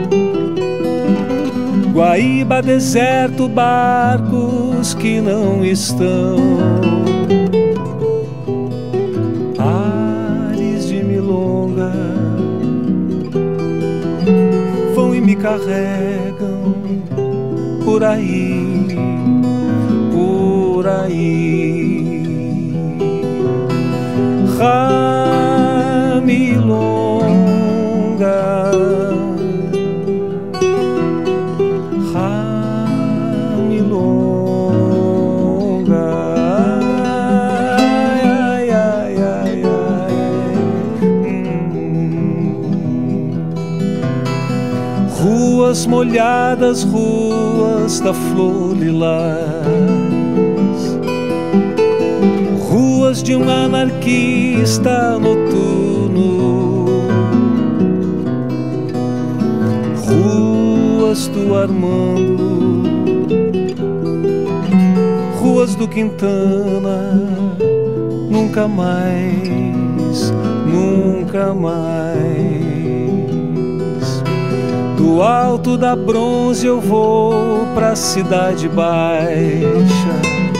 Speaker 8: Guaíba, deserto, barcos que não estão. Ares de milonga vão e me carregam por aí, por aí. Ramilonga, Ramilonga. Ai, ai, ai, ai, ai. Hum. Ruas molhadas, ruas da flor lilás, ruas de um anarquista noturno, ruas do Armando, ruas do Quintana. Nunca mais, nunca mais. Do alto da bronze eu vou pra cidade baixa,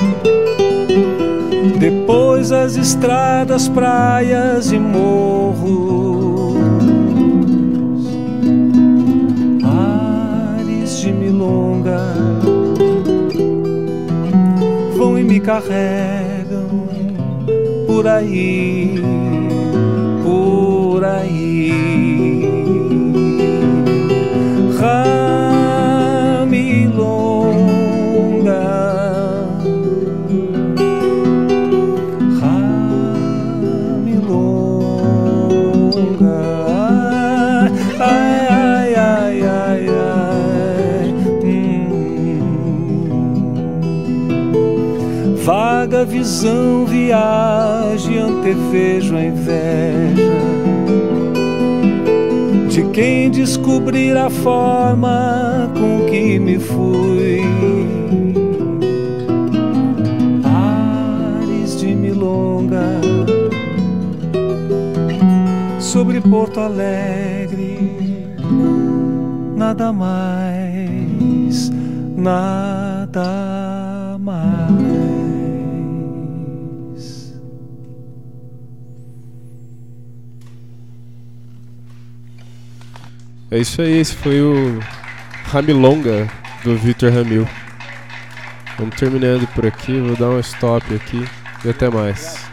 Speaker 8: depois as estradas, praias e morros. Ares de milonga vão e me carregam por aí, por aí. Ramilonga, a visão viaje, antevejo a inveja de quem descobrir a forma com que me fui. Ares de milonga sobre Porto Alegre, nada mais, nada mais.
Speaker 1: É isso aí, esse foi o Ramilonga do Victor Ramil. Vamos terminando por aqui, vou dar um stop aqui e até mais.